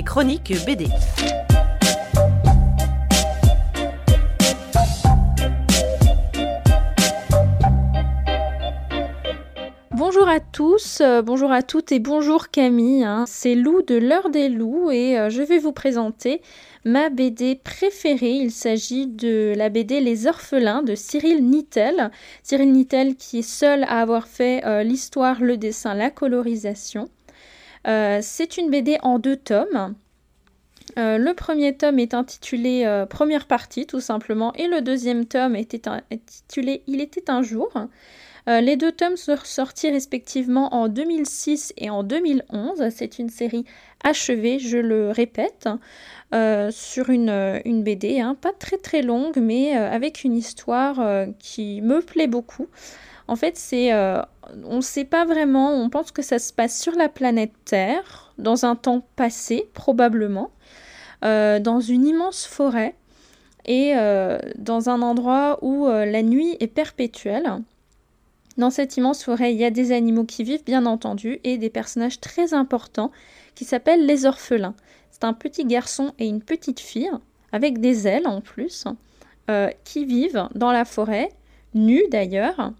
chroniques BD. Bonjour à tous, bonjour à toutes et bonjour Camille, c'est Lou de l'heure des loups et je vais vous présenter ma BD préférée. Il s'agit de la BD Les Orphelins de Cyril Nittel. Cyril Nittel qui est seul à avoir fait l'histoire, le dessin, la colorisation. C'est une BD en 2 tomes. Le premier tome est intitulé Première partie tout simplement et le deuxième tome était intitulé Il était un jour. Les 2 tomes sont sortis respectivement en 2006 et en 2011. C'est une série achevée, je le répète, sur une BD, pas très très longue, mais avec une histoire qui me plaît beaucoup. En fait, on ne sait pas vraiment, on pense que ça se passe sur la planète Terre, dans un temps passé, probablement, dans une immense forêt, et dans un endroit où la nuit est perpétuelle. Dans cette immense forêt, il y a des animaux qui vivent, bien entendu, et des personnages très importants qui s'appellent les orphelins. C'est un petit garçon et une petite fille, avec des ailes en plus, qui vivent dans la forêt, nus d'ailleurs,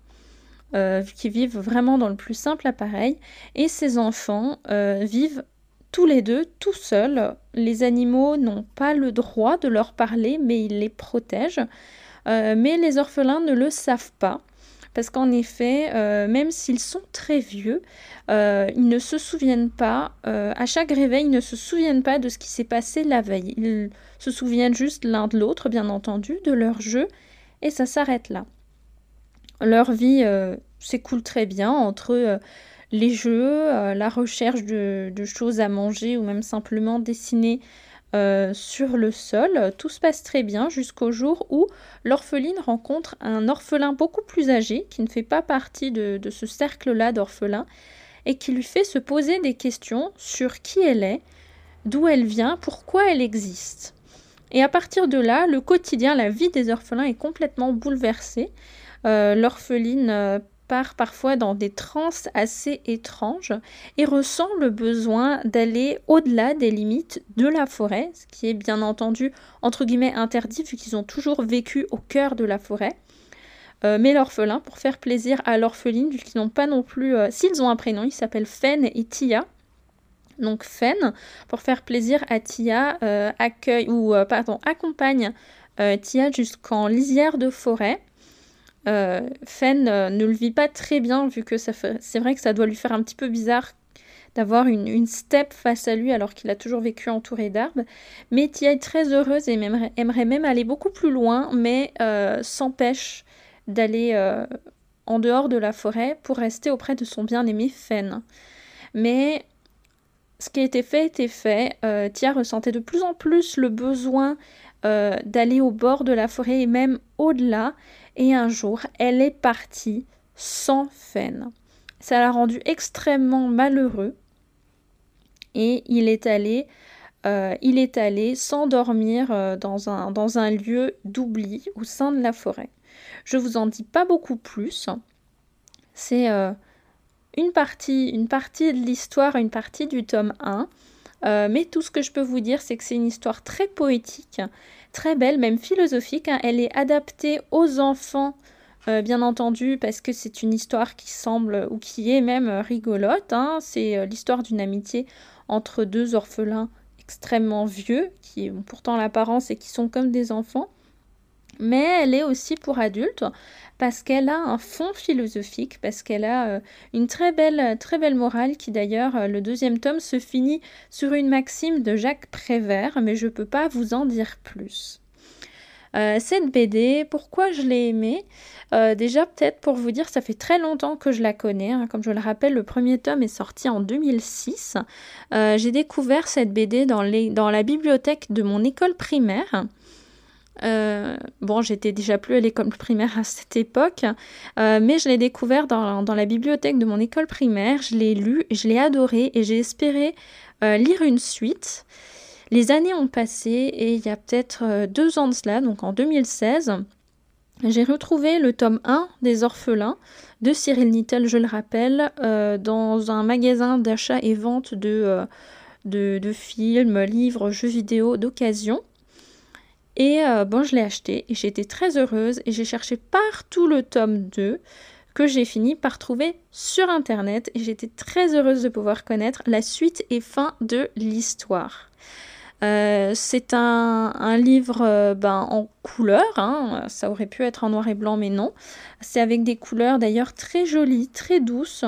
qui vivent vraiment dans le plus simple appareil. Et ces enfants vivent tous les deux, tout seuls. Les animaux n'ont pas le droit de leur parler, mais ils les protègent. Mais les orphelins ne le savent pas. Parce qu'en effet, même s'ils sont très vieux, ils ne se souviennent pas, à chaque réveil, ils ne se souviennent pas de ce qui s'est passé la veille. Ils se souviennent juste l'un de l'autre, bien entendu, de leur jeu, et ça s'arrête là. Leur vie s'écoule très bien entre les jeux, la recherche de choses à manger ou même simplement dessiner sur le sol. Tout se passe très bien jusqu'au jour où l'orpheline rencontre un orphelin beaucoup plus âgé qui ne fait pas partie de ce cercle-là d'orphelins et qui lui fait se poser des questions sur qui elle est, d'où elle vient, pourquoi elle existe. Et à partir de là, le quotidien, la vie des orphelins est complètement bouleversée. L'orpheline part parfois dans des transes assez étranges et ressent le besoin d'aller au-delà des limites de la forêt, ce qui est bien entendu entre guillemets interdit vu qu'ils ont toujours vécu au cœur de la forêt. Mais l'orphelin, pour faire plaisir à l'orpheline, vu qu'ils n'ont pas non plus... s'ils ont un prénom, ils s'appellent Fen et Tia. Donc Fen, pour faire plaisir à Tia, accompagne Tia jusqu'en lisière de forêt. Fen ne le vit pas très bien vu que c'est vrai que ça doit lui faire un petit peu bizarre d'avoir une steppe face à lui alors qu'il a toujours vécu entouré d'arbres. Mais Tia est très heureuse et aimerait même aller beaucoup plus loin, mais s'empêche d'aller en dehors de la forêt pour rester auprès de son bien-aimé Fen. Mais ce qui a été fait était fait. Tia ressentait de plus en plus le besoin d'aller au bord de la forêt et même au-delà. Et un jour, elle est partie sans Fen. Ça l'a rendu extrêmement malheureux. Et il est allé s'endormir dans un lieu d'oubli au sein de la forêt. Je vous en dis pas beaucoup plus. C'est une partie de l'histoire, une partie du tome 1. Mais tout ce que je peux vous dire, c'est que c'est une histoire très poétique, très belle, même philosophique. Elle est adaptée aux enfants, bien entendu, parce que c'est une histoire qui semble, ou qui est même rigolote. C'est l'histoire d'une amitié entre 2 orphelins extrêmement vieux, qui ont pourtant l'apparence et qui sont comme des enfants. Mais elle est aussi pour adultes, parce qu'elle a un fond philosophique, parce qu'elle a une très belle morale qui d'ailleurs, le 2e tome se finit sur une maxime de Jacques Prévert, mais je ne peux pas vous en dire plus. Cette BD, pourquoi je l'ai aimée ? Déjà peut-être pour vous dire, ça fait très longtemps que je la connais, comme je le rappelle, le premier tome est sorti en 2006. J'ai découvert cette BD dans la bibliothèque de mon école primaire. J'étais déjà plus à l'école primaire à cette époque, mais je l'ai découvert dans la bibliothèque de mon école primaire, je l'ai lu, je l'ai adoré et j'ai espéré lire une suite. Les années ont passé et il y a peut-être 2 ans de cela, donc en 2016, j'ai retrouvé le tome 1 des Orphelins de Cyril Nittel, je le rappelle, dans un magasin d'achat et vente de de films, livres, jeux vidéo d'occasion. Et bon, je l'ai acheté et j'ai été très heureuse et j'ai cherché partout le tome 2 que j'ai fini par trouver sur internet et j'étais très heureuse de pouvoir connaître la suite et fin de l'histoire. C'est un livre en couleur, hein. Ça aurait pu être en noir et blanc mais non. C'est avec des couleurs d'ailleurs très jolies, très douces,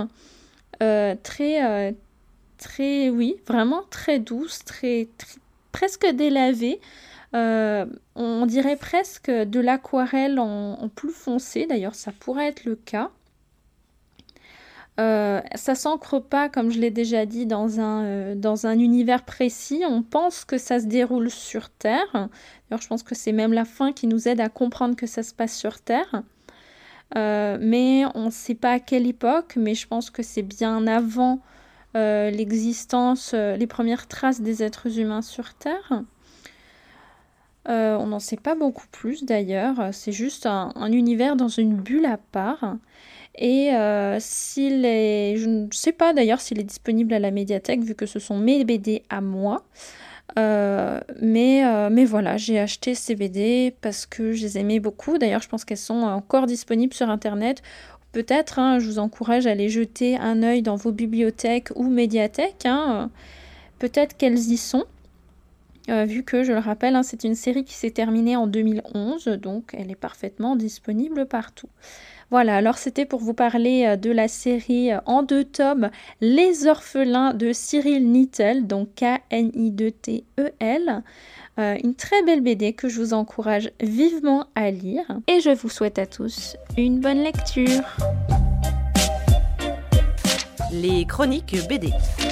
très, oui, vraiment très douces, presque délavées. On dirait presque de l'aquarelle en plus foncé, d'ailleurs ça pourrait être le cas. Ça s'ancre pas, comme je l'ai déjà dit, dans un univers précis. On pense que ça se déroule sur Terre. D'ailleurs, je pense que c'est même la fin qui nous aide à comprendre que ça se passe sur Terre. Mais on ne sait pas à quelle époque, mais je pense que c'est bien avant l'existence, les premières traces des êtres humains sur Terre. On n'en sait pas beaucoup plus d'ailleurs, c'est juste un univers dans une bulle à part. Et je ne sais pas d'ailleurs s'il est disponible à la médiathèque vu que ce sont mes BD à moi. Mais voilà, j'ai acheté ces BD parce que je les aimais beaucoup. D'ailleurs, je pense qu'elles sont encore disponibles sur Internet. Peut-être, hein, je vous encourage à aller jeter un œil dans vos bibliothèques ou médiathèques, hein. Peut-être qu'elles y sont. Vu que, je le rappelle, hein, c'est une série qui s'est terminée en 2011, donc elle est parfaitement disponible partout. Voilà, alors c'était pour vous parler de la série en 2 tomes, Les Orphelins de Cyril Nittel, donc Knidtel. Une très belle BD que je vous encourage vivement à lire. Et je vous souhaite à tous une bonne lecture. Les chroniques BD.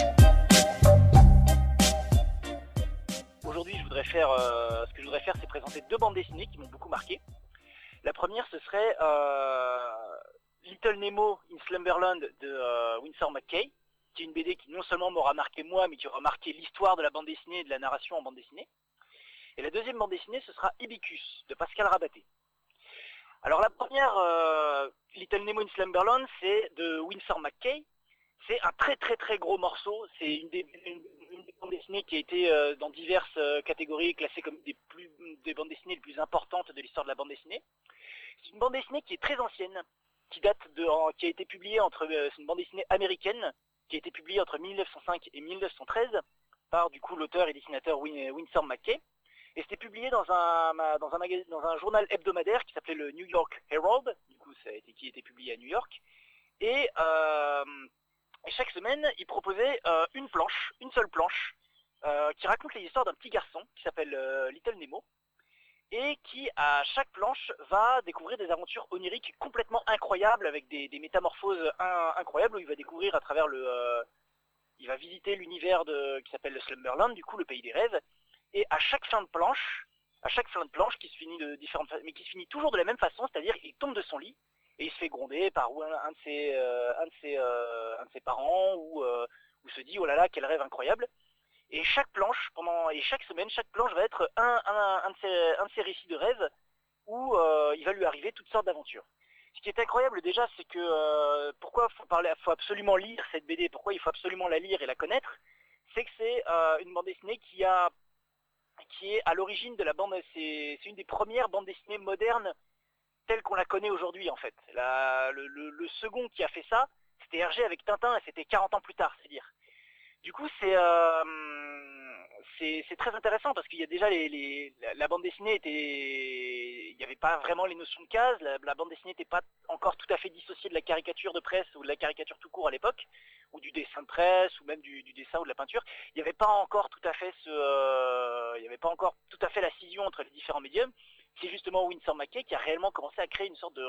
Aujourd'hui, ce que je voudrais faire, c'est présenter 2 bandes dessinées qui m'ont beaucoup marqué. La première, ce serait Little Nemo in Slumberland de Winsor McCay, qui est une BD qui non seulement m'aura marqué moi, mais qui aura marqué l'histoire de la bande dessinée et de la narration en bande dessinée. Et la deuxième bande dessinée, ce sera Hibicus, de Pascal Rabaté. Alors la première, Little Nemo in Slumberland, c'est de Winsor McCay. C'est un très très très gros morceau, c'est une des bandes dessinées qui a été dans diverses catégories classées comme des bandes dessinées les plus importantes de l'histoire de la bande dessinée. C'est une bande dessinée qui est très ancienne, qui a été publiée c'est une bande dessinée américaine, qui a été publiée entre 1905 et 1913 par du coup l'auteur et dessinateur Winsor McCay. Et c'était publié dans un journal hebdomadaire qui s'appelait le New York Herald, du coup qui a été publié à New York. Et chaque semaine, il proposait une seule planche, qui raconte les histoires d'un petit garçon qui s'appelle Little Nemo, et qui, à chaque planche, va découvrir des aventures oniriques complètement incroyables, avec des métamorphoses incroyables, où il va découvrir à travers il va visiter l'univers qui s'appelle le Slumberland, du coup le pays des rêves, et à chaque fin de planche, qui se finit mais qui se finit toujours de la même façon, c'est-à-dire qu'il tombe de son lit, et il se fait gronder par un de ses parents, ou se dit oh là là quel rêve incroyable. Et chaque semaine, chaque planche va être un de ces récits de rêve où il va lui arriver toutes sortes d'aventures. Ce qui est incroyable déjà, c'est que pourquoi faut absolument lire cette BD, pourquoi il faut absolument la lire et la connaître, c'est que c'est une bande dessinée qui est à l'origine de la bande, c'est une des premières bandes dessinées modernes telle qu'on la connaît aujourd'hui en fait. Le second qui a fait ça, c'était Hergé avec Tintin et c'était 40 ans plus tard, c'est dire. Du coup, c'est très intéressant parce qu'il y a déjà la bande dessinée il n'y avait pas vraiment les notions de cases, la bande dessinée n'était pas encore tout à fait dissociée de la caricature de presse ou de la caricature tout court à l'époque, ou du dessin de presse, ou même du dessin ou de la peinture. Il n'y avait pas encore tout à fait la scission entre les différents médiums. C'est justement Winsor McCay qui a réellement commencé à créer une sorte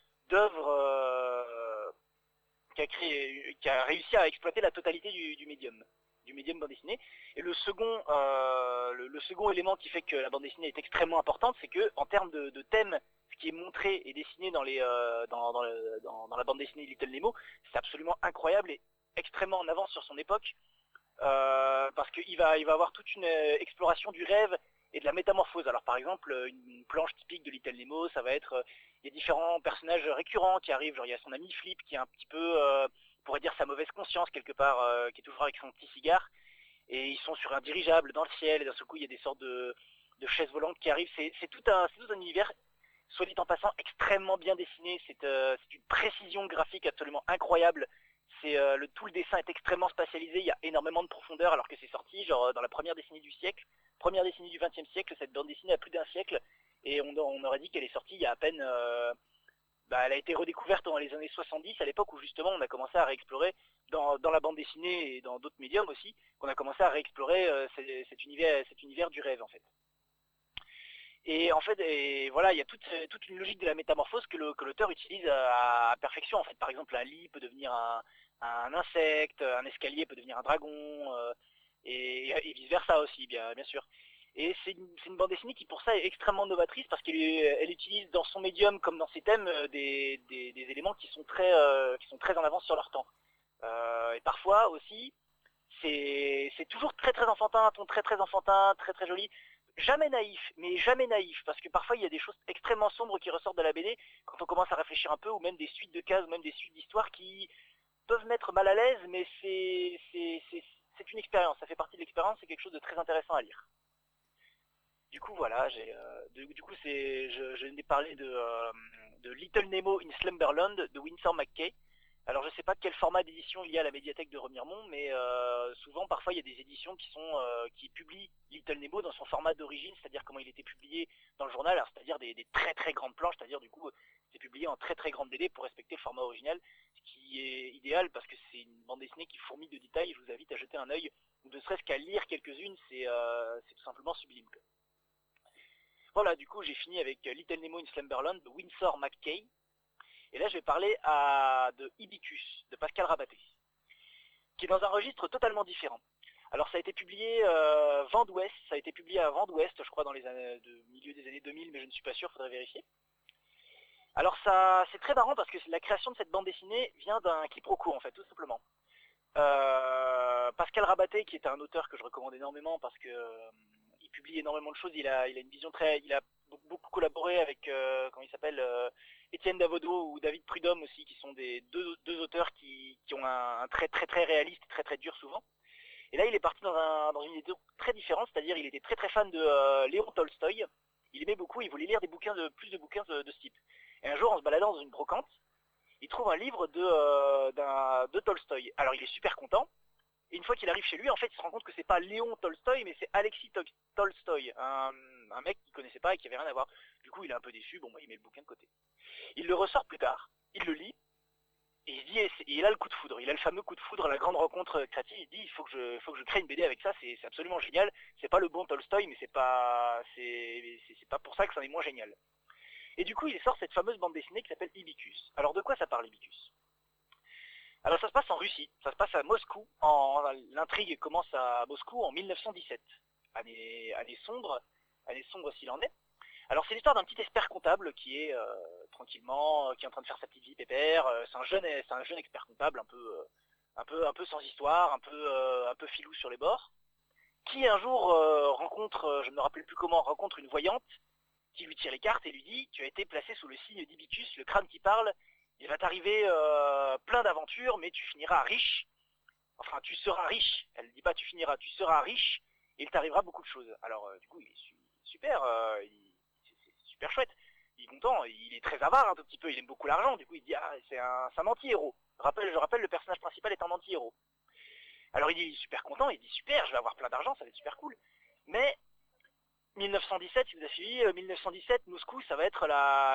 d'œuvre qui a réussi à exploiter la totalité du médium bande dessinée. Et le second élément qui fait que la bande dessinée est extrêmement importante, c'est que en termes de thème, ce qui est montré et dessiné dans la bande dessinée Little Nemo, c'est absolument incroyable et extrêmement en avance sur son époque, parce qu'il va avoir toute une exploration du rêve et de la métamorphose. Alors par exemple, une planche typique de Little Nemo, ça va être, il y a différents personnages récurrents qui arrivent, genre il y a son ami Flip qui est un petit peu, on pourrait dire sa mauvaise conscience quelque part, qui est toujours avec son petit cigare, et ils sont sur un dirigeable dans le ciel, et d'un seul coup il y a des sortes de chaises volantes qui arrivent. C'est tout un univers, soit dit en passant, extrêmement bien dessiné. C'est une précision graphique absolument incroyable. Tout le dessin est extrêmement spatialisé, il y a énormément de profondeur alors que c'est sorti genre dans la première décennie du siècle, première décennie du XXe siècle. Cette bande dessinée a plus d'un siècle, et on aurait dit qu'elle est sortie il y a à peine... elle a été redécouverte dans les années 70, à l'époque où justement on a commencé à réexplorer dans la bande dessinée et dans d'autres médiums aussi, qu'on a commencé à réexplorer cet univers du rêve en fait. Et en fait, voilà, il y a toute une logique de la métamorphose que l'auteur utilise à perfection. En fait, par exemple, un lit peut devenir un insecte, un escalier peut devenir un dragon, et vice versa aussi, bien sûr. Et c'est une bande dessinée qui pour ça est extrêmement novatrice parce qu'elle utilise dans son médium comme dans ses thèmes des éléments qui sont très en avance sur leur temps. Et parfois aussi, c'est toujours très très enfantin, un ton très très enfantin, très très joli. Jamais naïf, mais jamais naïf, parce que parfois il y a des choses extrêmement sombres qui ressortent de la BD quand on commence à réfléchir un peu, ou même des suites de cases, ou même des suites d'histoires qui peuvent mettre mal à l'aise, mais c'est une expérience, ça fait partie de l'expérience, c'est quelque chose de très intéressant à lire. Du coup voilà, je n'ai parlé de Little Nemo in Slumberland de Winsor McCay. Alors je sais pas quel format d'édition il y a à la médiathèque de Remiremont, mais souvent parfois il y a des éditions qui publient Little Nemo dans son format d'origine, c'est-à-dire comment il était publié dans le journal, c'est-à-dire des très très grandes planches, c'est-à-dire du coup c'est publié en très très grande BD pour respecter le format original, ce qui est idéal parce que c'est une bande dessinée qui fourmille de détails. Je vous invite à jeter un œil, ou ne serait-ce qu'à lire quelques-unes, c'est tout simplement sublime. Voilà, du coup j'ai fini avec Little Nemo in Slumberland de Winsor McCay. Et là je vais parler de Ibicus, de Pascal Rabaté, qui est dans un registre totalement différent. Alors ça a été publié Vent d'Ouest, ça a été publié à Vent d'Ouest, je crois dans les milieu des années 2000, mais je ne suis pas sûr, faudrait vérifier. Alors ça, c'est très marrant parce que la création de cette bande dessinée vient d'un quiproquo en fait, tout simplement. Pascal Rabaté, qui est un auteur que je recommande énormément parce que il publie énormément de choses, il a une vision il a beaucoup collaboré avec comment il s'appelle, Étienne Davodo ou David Prudhomme aussi, qui sont des deux auteurs qui ont un trait très très réaliste, très très dur souvent. Et là il est parti dans une idée très différente, c'est-à-dire il était très très fan de Léon Tolstoï. Il aimait beaucoup, il voulait lire plus de bouquins de ce type. Et un jour en se baladant dans une brocante, il trouve un livre de Tolstoï. Alors il est super content. Et une fois qu'il arrive chez lui, en fait, il se rend compte que c'est pas Léon Tolstoï, mais c'est Alexis Tolstoï, un mec qu'il connaissait pas et qui avait rien à voir. Du coup, il est un peu déçu, il met le bouquin de côté. Il le ressort plus tard, il le lit, et il se dit, et il a le coup de foudre, il a le fameux coup de foudre, la grande rencontre créative, il dit, il faut que je crée une BD avec ça, c'est absolument génial, c'est pas le bon Tolstoï, mais c'est pas pour ça que ça est moins génial. Et du coup, il sort cette fameuse bande dessinée qui s'appelle Ibicus. Alors de quoi ça parle, Ibicus ? Alors ça se passe en Russie, ça se passe à Moscou, l'intrigue commence à Moscou en 1917, année sombre s'il en est. Alors c'est l'histoire d'un petit expert comptable qui est tranquillement, qui est en train de faire sa petite vie pépère. C'est un jeune expert comptable un peu sans histoire, un peu filou sur les bords, qui un jour rencontre, je ne me rappelle plus comment, rencontre une voyante qui lui tire les cartes et lui dit: tu as été placé sous le signe d'Ibicus, le crâne qui parle. Il va t'arriver plein d'aventures, mais tu finiras riche. Enfin, tu seras riche. Elle ne dit pas tu finiras, tu seras riche, et il t'arrivera beaucoup de choses. Alors, du coup, il est super, c'est super chouette. Il est content, il est très avare un tout petit peu, il aime beaucoup l'argent. Du coup, il dit c'est un anti-héros. Je rappelle, le personnage principal est un anti-héros. Alors, il est super content, il dit super, je vais avoir plein d'argent, ça va être super cool. Mais 1917, si vous avez suivi, 1917, Moscou, ça va être la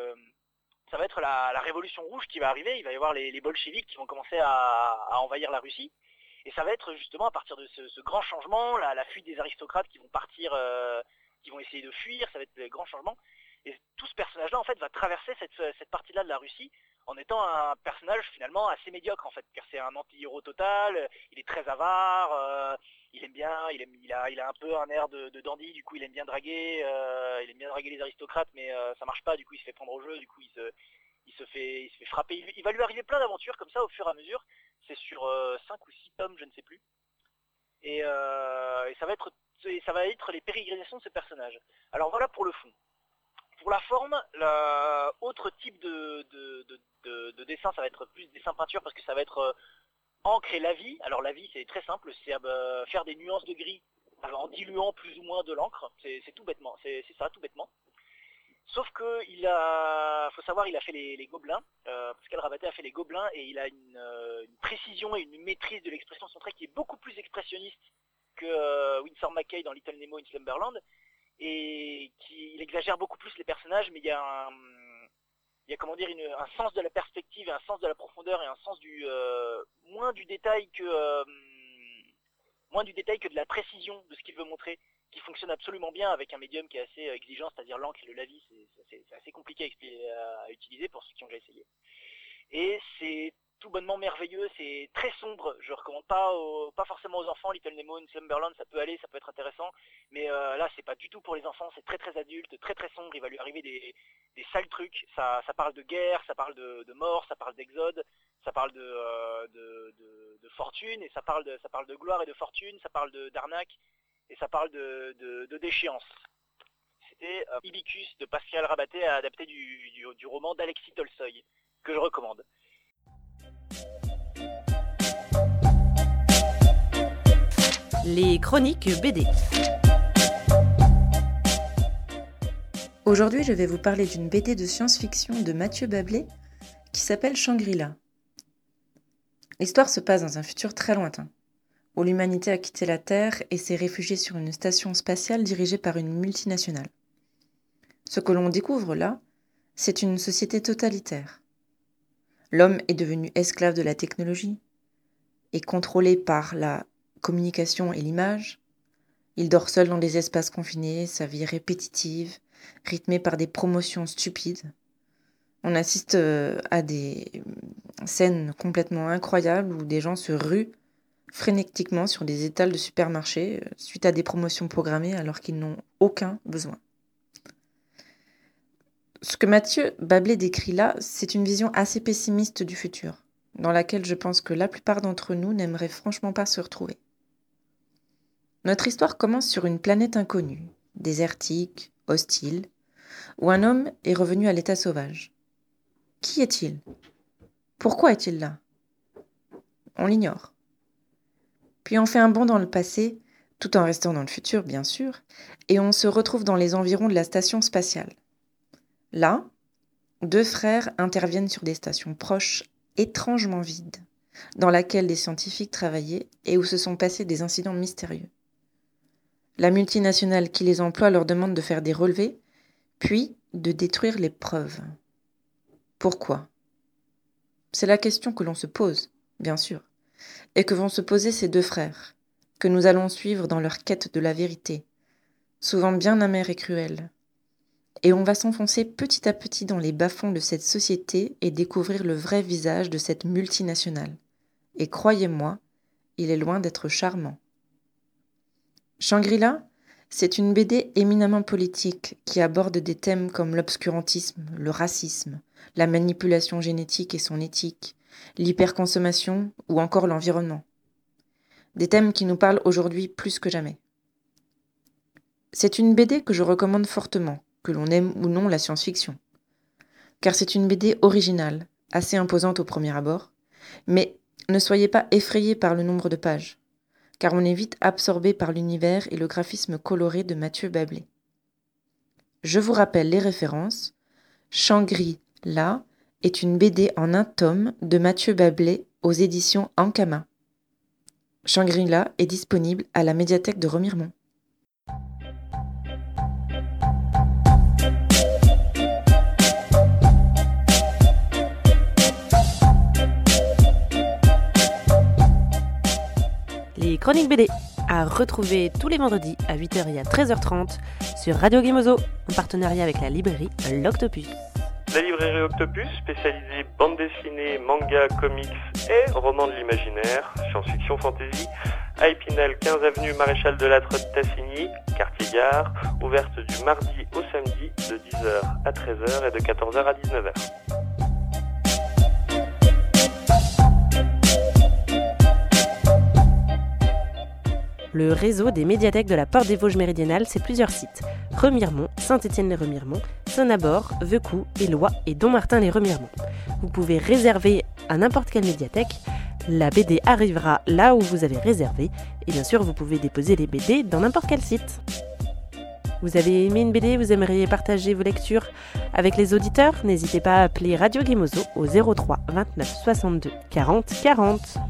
révolution rouge qui va arriver. Il va y avoir les bolcheviks qui vont commencer à envahir la Russie. Et ça va être justement à partir de ce grand changement, la fuite des aristocrates qui vont partir, qui vont essayer de fuir, ça va être le grand changement. Et tout ce personnage-là, en fait, va traverser cette partie-là de la Russie en étant un personnage finalement assez médiocre, en fait, car c'est un anti-héros total, il est très avare, il aime bien, il a un peu un air de dandy, du coup il aime bien draguer les aristocrates, mais ça marche pas, du coup il se fait prendre au jeu, du coup il se fait frapper. Il va lui arriver plein d'aventures comme ça au fur et à mesure. C'est sur 5 ou 6 tomes, je ne sais plus. Et ça va être les pérégrinations de ce personnage. Alors voilà pour le fond. Pour la forme, autre type de dessin, ça va être plus dessin peinture parce que ça va être encre et lavis. Alors lavis c'est très simple, c'est faire des nuances de gris en diluant plus ou moins de l'encre, c'est tout bêtement, c'est ça tout bêtement. Sauf que faut savoir, il a fait les gobelins, Pascal Rabaté a fait les gobelins et il a une précision et une maîtrise de l'expression de son trait qui est beaucoup plus expressionniste que Winsor McCay dans Little Nemo in Slumberland, et il exagère beaucoup plus les personnages, mais il y a comment dire un sens de la perspective et un sens de la profondeur et un sens moins du détail que de la précision de ce qu'il veut montrer, qui fonctionne absolument bien avec un médium qui est assez exigeant, c'est-à-dire l'encre et le lavis, c'est assez compliqué à utiliser pour ceux qui ont déjà essayé. Et c'est tout bonnement merveilleux, c'est très sombre, je recommande pas forcément aux enfants. Little Nemo in Slumberland, ça peut aller, ça peut être intéressant, mais là c'est pas du tout pour les enfants, c'est très très adulte, très très sombre, il va lui arriver des sales trucs, ça parle de guerre, ça parle de mort, ça parle d'exode, ça parle de fortune, et ça parle de gloire et de fortune, ça parle d'arnaque, et ça parle de déchéance. C'était Ibicus de Pascal Rabaté, adapté du roman d'Alexis Tolstoï, que je recommande. Les chroniques BD. Aujourd'hui, je vais vous parler d'une BD de science-fiction de Mathieu Bablé qui s'appelle Shangri-La. L'histoire se passe dans un futur très lointain, où l'humanité a quitté la Terre et s'est réfugiée sur une station spatiale dirigée par une multinationale. Ce que l'on découvre là, c'est une société totalitaire. L'homme est devenu esclave de la technologie, est contrôlé par la communication et l'image. Il dort seul dans des espaces confinés, sa vie est répétitive, rythmée par des promotions stupides. On assiste à des scènes complètement incroyables où des gens se ruent frénétiquement sur des étals de supermarchés suite à des promotions programmées alors qu'ils n'ont aucun besoin. Ce que Mathieu Bablé décrit là, c'est une vision assez pessimiste du futur, dans laquelle je pense que la plupart d'entre nous n'aimeraient franchement pas se retrouver. Notre histoire commence sur une planète inconnue, désertique, hostile, où un homme est revenu à l'état sauvage. Qui est-il ? Pourquoi est-il là ? On l'ignore. Puis on fait un bond dans le passé, tout en restant dans le futur bien sûr, et on se retrouve dans les environs de la station spatiale. Là, 2 frères interviennent sur des stations proches, étrangement vides, dans laquelle des scientifiques travaillaient et où se sont passés des incidents mystérieux. La multinationale qui les emploie leur demande de faire des relevés, puis de détruire les preuves. Pourquoi ? C'est la question que l'on se pose, bien sûr, et que vont se poser ces 2 frères, que nous allons suivre dans leur quête de la vérité, souvent bien amère et cruelle. Et on va s'enfoncer petit à petit dans les bas-fonds de cette société et découvrir le vrai visage de cette multinationale. Et croyez-moi, il est loin d'être charmant. Shangri-La, c'est une BD éminemment politique qui aborde des thèmes comme l'obscurantisme, le racisme, la manipulation génétique et son éthique, l'hyperconsommation ou encore l'environnement. Des thèmes qui nous parlent aujourd'hui plus que jamais. C'est une BD que je recommande fortement, que l'on aime ou non la science-fiction. Car c'est une BD originale, assez imposante au premier abord, mais ne soyez pas effrayés par le nombre de pages, car on est vite absorbé par l'univers et le graphisme coloré de Mathieu Bablé. Je vous rappelle les références. Shangri-La est une BD en 1 tome de Mathieu Bablé aux éditions Ankama. Shangri-La est disponible à la médiathèque de Remiremont. Les chroniques BD, à retrouver tous les vendredis à 8h et à 13h30 sur Radio Gemozo, en partenariat avec la librairie L'Octopus. La librairie Octopus, spécialisée bande dessinée, manga, comics et romans de l'imaginaire, science-fiction, fantasy, à Épinal, 15 avenue Maréchal de Lattre Tassigny, quartier Gare, ouverte du mardi au samedi de 10h à 13h et de 14h à 19h. Le réseau des médiathèques de la Porte des Vosges méridionale, c'est plusieurs sites. Remiremont, Saint-Étienne-les-Remiremont, Saint-Nabord, Veucoux, Éloie et Dommartin-les-Remiremont. Vous pouvez réserver à n'importe quelle médiathèque La BD arrivera là où vous avez réservé et bien sûr vous pouvez déposer les BD dans n'importe quel site. Vous avez aimé une BD, vous aimeriez partager vos lectures avec les auditeurs? N'hésitez pas à appeler Radio Guimoso au 03 29 62 40 40.